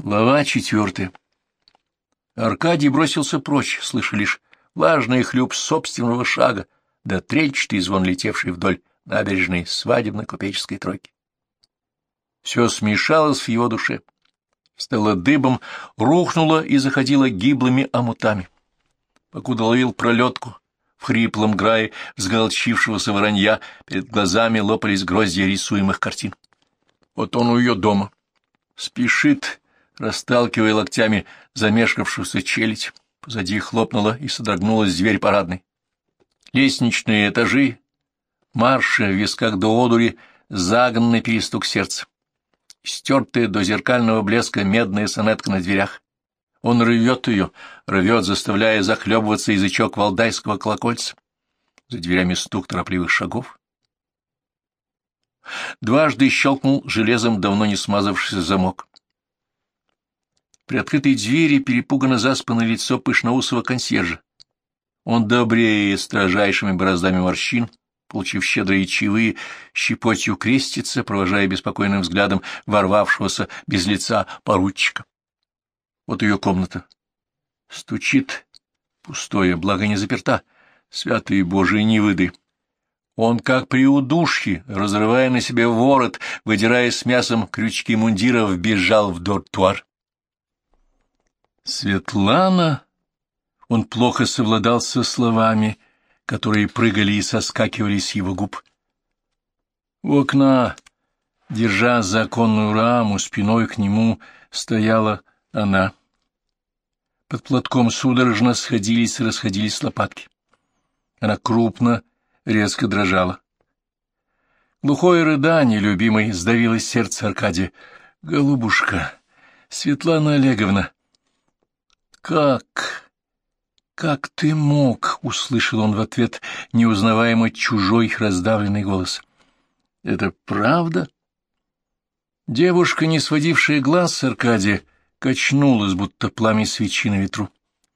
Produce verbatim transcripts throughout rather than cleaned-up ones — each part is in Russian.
Глава четвертая. Аркадий бросился прочь, слыша лишь влажный хлюп собственного шага, да трельчатый звон, летевший вдоль набережной свадебно-купеческой тройки. Все смешалось в его душе, стало дыбом, рухнуло и заходило гиблыми омутами. Покуда ловил пролетку, в хриплом грае взголчившегося воронья перед глазами лопались гроздья рисуемых картин. Вот он у ее дома. Спешит, расталкивая локтями замешкавшуюся челядь. Позади хлопнула и содрогнулась дверь парадной. Лестничные этажи, марши в висках до одури, загнанный перестук сердца. Стертая до зеркального блеска медная сонетка на дверях. Он рвет ее, рвет, заставляя захлебываться язычок валдайского колокольца. За дверями стук торопливых шагов. Дважды щелкнул железом давно не смазавшийся замок. При открытой двери перепуганно заспанное лицо пышноусого консьержа. Он добрее строжайшими бороздами морщин, получив щедрые чаевые, щепотью крестится, провожая беспокойным взглядом ворвавшегося без лица поручика. Вот ее комната. Стучит пустое, благо не заперта. Святые Божии невыды. Он, как при удушье, разрывая на себе ворот, выдирая с мясом крючки мундира, вбежал в дортуар. Светлана... Он плохо совладал со словами, которые прыгали и соскакивали с его губ. У окна, держа законную раму, спиной к нему стояла она. Под платком судорожно сходились и расходились лопатки. Она крупно, резко дрожала. Глухое рыдание любимой сдавило сердце Аркадия. «Голубушка, Светлана Олеговна!» «Как? Как ты мог?» — услышал он в ответ неузнаваемо чужой раздавленный голос. «Это правда?» Девушка, не сводившая глаз с Аркадия, качнулась, будто пламя свечи на ветру.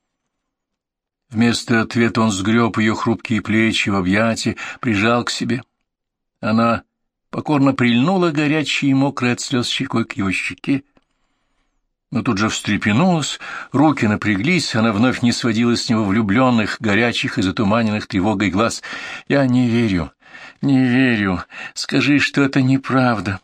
Вместо ответа он сгреб ее хрупкие плечи в объятия, прижал к себе. Она покорно прильнула горячей и мокрой от слез щекой к его щеке, но тут же встрепенулась, руки напряглись, она вновь не сводила с него влюбленных, горячих и затуманенных тревогой глаз. «Я не верю, не верю, скажи, что это неправда».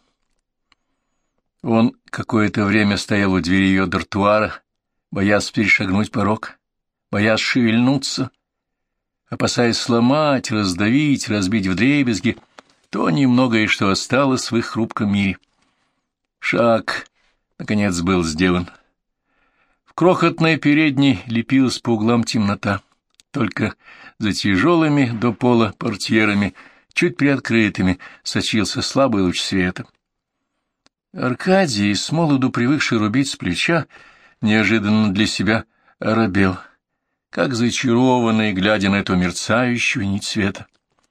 Он какое-то время стоял у двери ее дартуара, боясь перешагнуть порог, боясь шевельнуться, опасаясь сломать, раздавить, разбить вдребезги то немногое, что осталось в их хрупком мире. Шаг, наконец, был сделан. В крохотной передней лепилась по углам темнота, только за тяжелыми до пола портьерами, чуть приоткрытыми, сочился слабый луч света. Аркадий, с молоду привыкший рубить с плеча, неожиданно для себя оробел, как зачарованный, глядя на эту мерцающую нить света.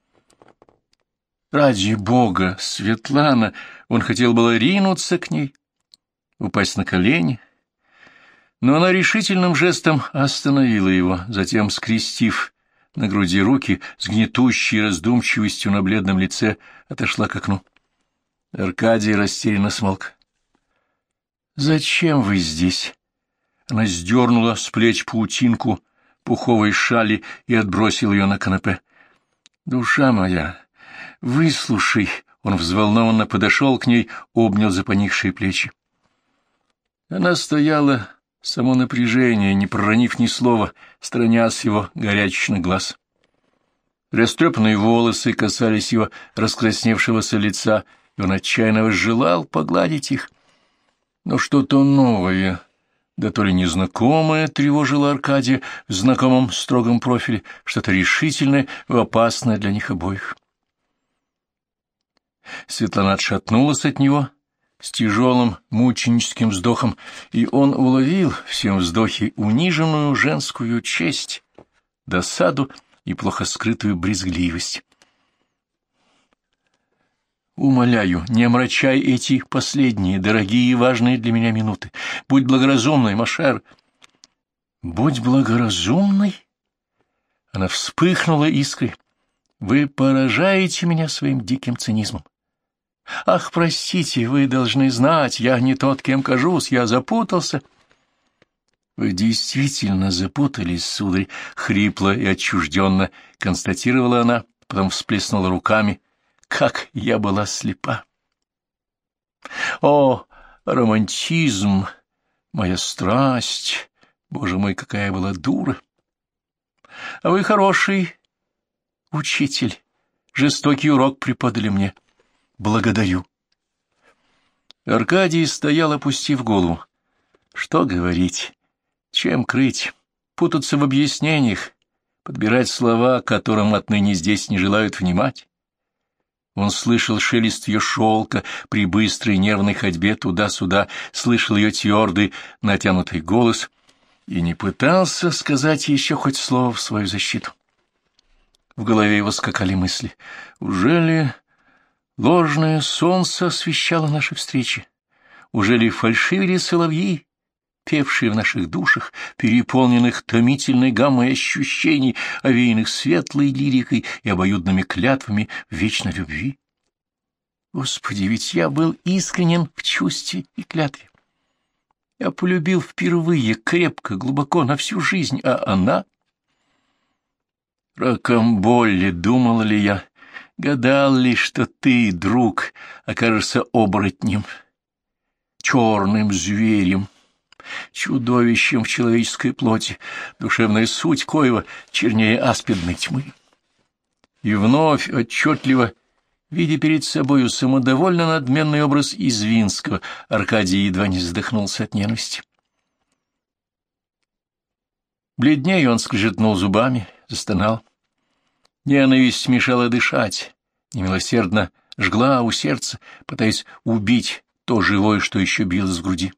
Ради Бога, Светлана! Он хотел было ринуться к ней, упасть на колени, но она решительным жестом остановила его, затем, скрестив на груди руки, с гнетущей раздумчивостью на бледном лице, отошла к окну. Аркадий растерянно смолк. «Зачем вы здесь?» Она сдернула с плеч паутинку пуховой шали и отбросила ее на канапе. «Душа моя, выслушай!» Он взволнованно подошел к ней, обнял за поникшие плечи. Она стояла, само напряжение, не проронив ни слова, сторонясь его горячечных глаз. Растрепанные волосы касались его раскрасневшегося лица, и он отчаянно желал погладить их. Но что-то новое, да то ли незнакомое, тревожило Аркадия в знакомом строгом профиле, что-то решительное и опасное для них обоих. Светлана отшатнулась от него с тяжелым мученическим вздохом, и он уловил в всем вздохе униженную женскую честь, досаду и плохо скрытую брезгливость. «Умоляю, не омрачай эти последние, дорогие и важные для меня минуты. Будь благоразумной, Машер». «Будь благоразумной?» Она вспыхнула искрой. «Вы поражаете меня своим диким цинизмом. Ах, простите, вы должны знать, я не тот, кем кажусь, я запутался. Вы действительно запутались, сударь, хрипло и отчужденно констатировала она, потом всплеснула руками. Как я была слепа! О, романтизм, моя страсть! Боже мой, какая была дура! А вы хороший учитель, жестокий урок преподали мне. Благодарю. Аркадий стоял, опустив голову. Что говорить? Чем крыть? Путаться в объяснениях, подбирать слова, которым отныне здесь не желают внимать. Он слышал шелест ее шелка при быстрой нервной ходьбе туда-сюда, слышал ее твердый, натянутый голос и не пытался сказать еще хоть слово в свою защиту. В голове его скакали мысли. Ужели ложное солнце освещало наши встречи? Ужели фальшивили соловьи, певшие в наших душах, переполненных томительной гаммой ощущений, овеянных светлой лирикой и обоюдными клятвами вечной любви? Господи, ведь я был искренен в чувстве и клятве. Я полюбил впервые, крепко, глубоко, на всю жизнь, а она... Рокамболле, думал ли я, гадал ли, что ты, друг, окажешься оборотнем, черным зверем, чудовищем в человеческой плоти, душевная суть коего чернее аспидной тьмы. И вновь отчетливо, видя перед собою самодовольно надменный образ Извинского, Аркадий едва не задохнулся от ненависти. Бледнее он скрежетнул зубами, застонал. Ненависть мешала дышать, немилосердно жгла у сердца, пытаясь убить то живое, что еще билось в груди.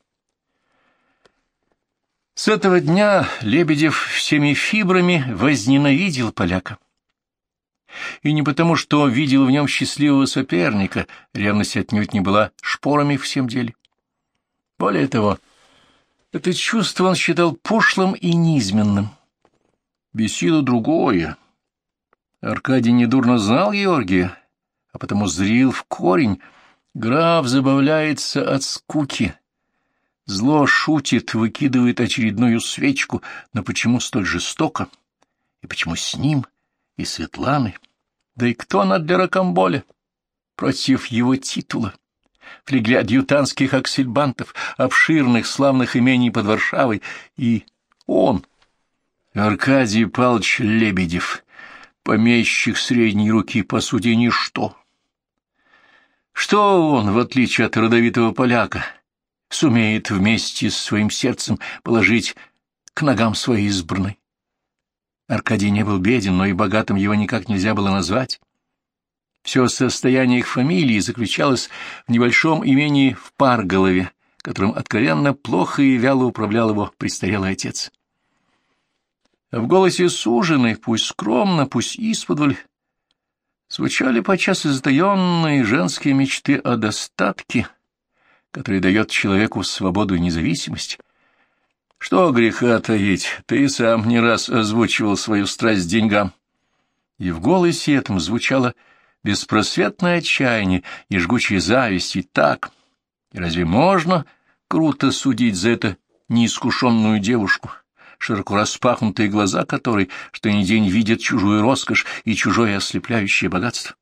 С этого дня Лебедев всеми фибрами возненавидел поляка. И не потому, что видел в нем счастливого соперника, ревность отнюдь не была шпорами в всем деле. Более того, это чувство он считал пошлым и низменным. Бесило другое. Аркадий недурно знал Георгия, а потому зрил в корень. Граф забавляется от скуки. Зло шутит, выкидывает очередную свечку, но почему столь жестоко? И почему с ним и Светланой? Да и кто она для Рокамболя? Против его титула, флигеля адъютантских аксельбантов, обширных славных имений под Варшавой, и он, Аркадий Павлович Лебедев, помещик средней руки, по сути, ничто. Что он, в отличие от родовитого поляка, сумеет вместе с своим сердцем положить к ногам своей избранной? Аркадий не был беден, но и богатым его никак нельзя было назвать. Все состояние их фамилии заключалось в небольшом имении в Парголове, которым откровенно плохо и вяло управлял его престарелый отец. А в голосе суженой, пусть скромно, пусть исподволь, звучали подчас и затаенные женские мечты о достатке, который дает человеку свободу и независимость. Что греха таить, ты сам не раз озвучивал свою страсть к деньгам. И в голосе этом звучало беспросветное отчаяние и жгучая зависть, и так. И разве можно круто судить за это неискушенную девушку, широко распахнутые глаза которой, что ни день видят чужую роскошь и чужое ослепляющее богатство?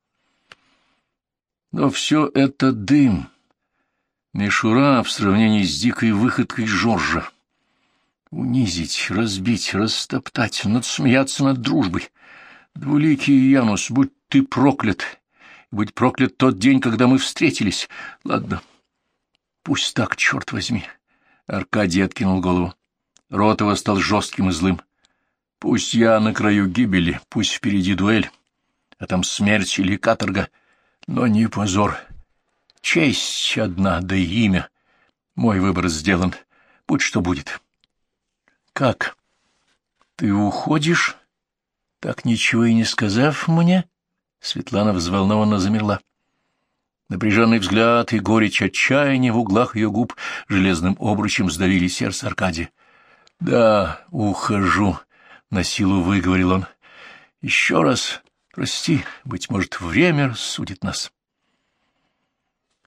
Но все это дым, мишура в сравнении с дикой выходкой Жоржа. Унизить, разбить, растоптать, надсмеяться над дружбой. Двуликий Янус, будь ты проклят, будь проклят тот день, когда мы встретились. Ладно, пусть так, черт возьми. Аркадий откинул голову. Рот его стал жестким и злым. Пусть я на краю гибели, пусть впереди дуэль, а там смерть или каторга, но не позор. Честь одна, да и имя. Мой выбор сделан, будь что будет. Как? Ты уходишь, так ничего и не сказав мне? Светлана взволнованно замерла. Напряженный взгляд и горечь отчаяния в углах ее губ железным обручем сдавили сердце Аркадия. — Да, ухожу, — насилу выговорил он. — Еще раз прости, быть может, время рассудит нас.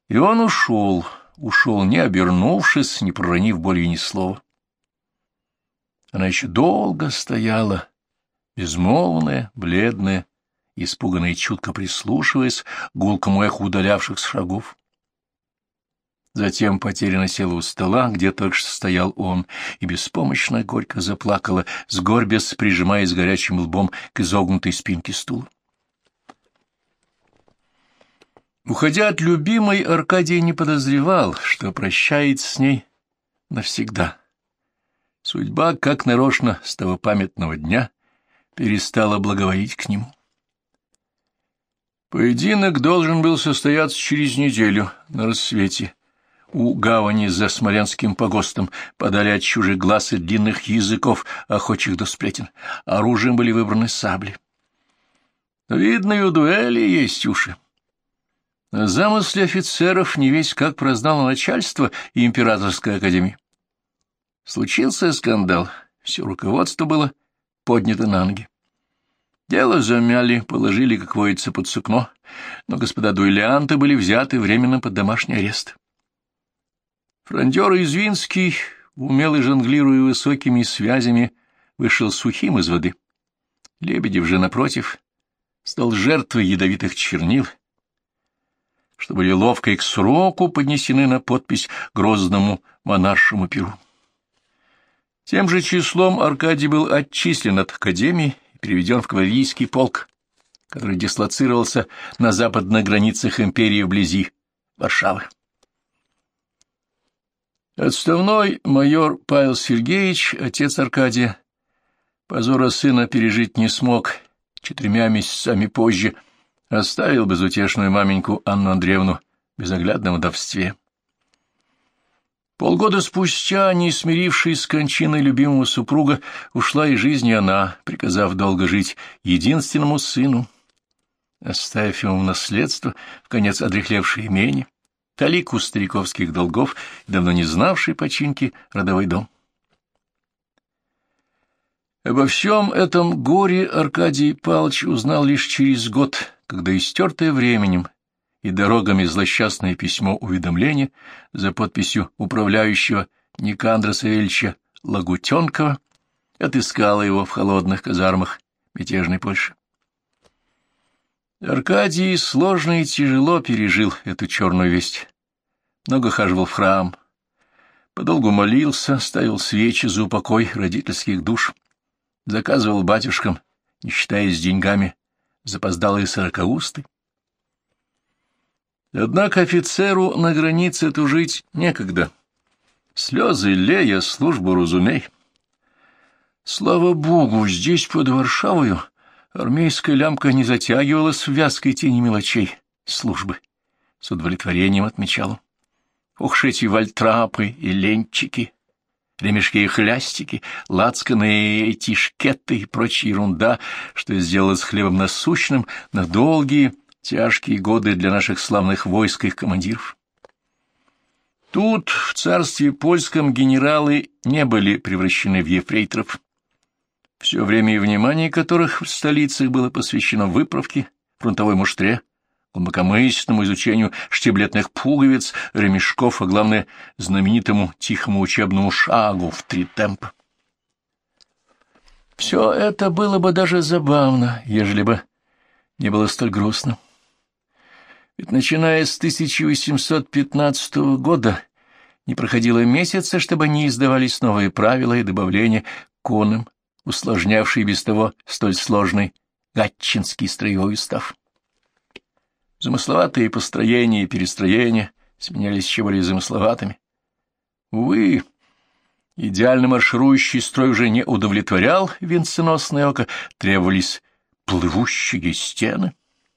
И он ушел, ушел, не обернувшись, не проронив более ни слова. Она еще долго стояла, безмолвная, бледная, испуганная и чутко прислушиваясь к гулкому эху удалявшихся шагов. Затем потерянно села у стола, где только что стоял он, и беспомощно горько заплакала, сгорбясь, прижимаясь горячим лбом к изогнутой спинке стула. Уходя от любимой, Аркадий не подозревал, что прощается с ней навсегда. Судьба, как нарочно, с того памятного дня перестала благоволить к нему. Поединок должен был состояться через неделю на рассвете. У гавани за Смоленским погостом, подали от чужих глаз и длинных языков, охочих до сплетен. Оружием были выбраны сабли. Видно, и у дуэли есть уши. На замысле офицеров не весь как прознало начальство и императорская академия. Случился скандал, все руководство было поднято на ноги. Дело замяли, положили, как водится, под сукно, но господа дуэлянты были взяты временно под домашний арест. Фрондер Извинский, умело жонглируя высокими связями, вышел сухим из воды. Лебедев же, напротив, стал жертвой ядовитых чернил, что были ловко и к сроку поднесены на подпись грозному монаршему перу. Тем же числом Аркадий был отчислен от академии и переведен в кавалерийский полк, который дислоцировался на западных границах империи вблизи Варшавы. Отставной майор Павел Сергеевич, отец Аркадия, позора сына пережить не смог, четырьмя месяцами позже оставил безутешную маменьку Анну Андреевну в безоглядном вдовстве. Полгода спустя, не смирившись с кончиной любимого супруга, ушла из жизни она, приказав долго жить единственному сыну, оставив ему в наследство вконец одряхлевшее имение, талику стариковских долгов, давно не знавший починки родовой дом. Обо всем этом горе Аркадий Павлович узнал лишь через год, когда истертое временем и дорогами злосчастное письмо уведомления за подписью управляющего Никандра Савельича Лагутенкова отыскало его в холодных казармах мятежной Польши. Аркадий сложно и тяжело пережил эту черную весть. Много хаживал в храм, подолгу молился, ставил свечи за упокой родительских душ, заказывал батюшкам, не считаясь деньгами, запоздалые сорокаусты. Однако офицеру на границе тужить некогда. Слезы лея, службу разумей. Слава богу, здесь под Варшавою армейская лямка не затягивалась в вязкой тени мелочей службы. С удовлетворением отмечал он. Ох, эти вальтрапы и ленчики, ремешки и хлястики, лацканы и этишкеты и прочая ерунда, что сделалось хлебом насущным на долгие тяжкие годы для наших славных войск и их командиров. Тут, в царстве польском, генералы не были превращены в ефрейторов, все время и внимание которых в столицах было посвящено выправке, фронтовой муштре, глубокомысленному изучению штиблетных пуговиц, ремешков, а главное, знаменитому тихому учебному шагу в три темпа. Все это было бы даже забавно, ежели бы не было столь грустно. Ведь начиная с тысяча восемьсот пятнадцатого года не проходило месяца, чтобы не издавались новые правила и добавления к онным, усложнявшие без того столь сложный гатчинский строевой устав. Замысловатые построения и перестроения сменялись еще более замысловатыми. Увы, идеально марширующий строй уже не удовлетворял венценосное око, требовались плывущие стены.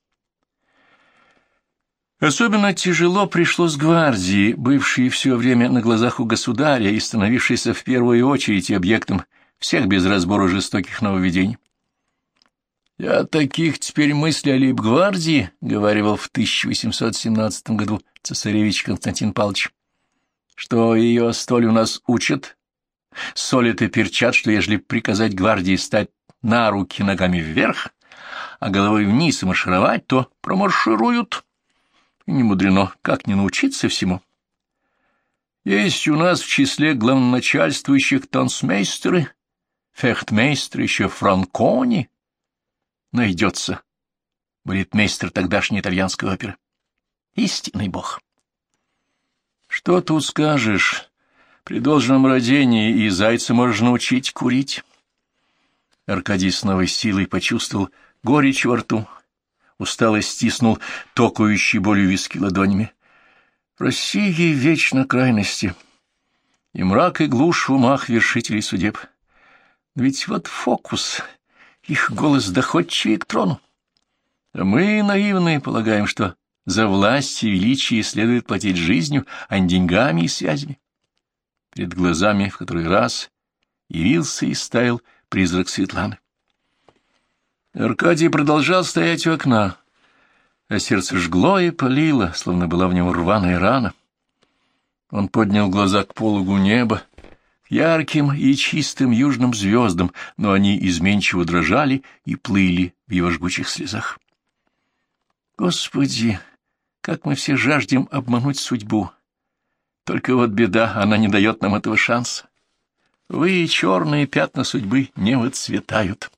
Особенно тяжело пришлось гвардии, бывшей все время на глазах у государя и становившейся в первую очередь объектом всех без разбора жестоких нововведений. «Я таких теперь мыслей о лейб-гвардии», — говорил в тысяча восемьсот семнадцатом году цесаревич Константин Павлович, «что ее столь у нас учат, солят и перчат, что ежели приказать гвардии стать на руки ногами вверх, а головой вниз и маршировать, то промаршируют. И не мудрено, как не научиться всему. Есть у нас в числе главноначальствующих танцмейстеры, фехтмейстеры, еще Франкони. Найдется балетмейстер тогдашней итальянской оперы. Истинный бог. Что тут скажешь? При должном родении и зайца можно научить курить. Аркадий с новой силой почувствовал горечь во рту, устало стиснул токающей болью виски ладонями. В России вечно крайности, и мрак, и глушь в умах вершителей судеб. Ведь вот фокус, их голос доходчивее к трону. А мы, наивные, полагаем, что за власть и величие следует платить жизнью, а не деньгами и связями. Перед глазами в который раз явился и стаял призрак Светланы. Аркадий продолжал стоять у окна, а сердце жгло и палило, словно была в нем рваная рана. Он поднял глаза к пологу неба, к ярким и чистым южным звездам, но они изменчиво дрожали и плыли в его жгучих слезах. Господи, как мы все жаждем обмануть судьбу! Только вот беда, она не дает нам этого шанса. Вы, черные пятна судьбы, не выцветают.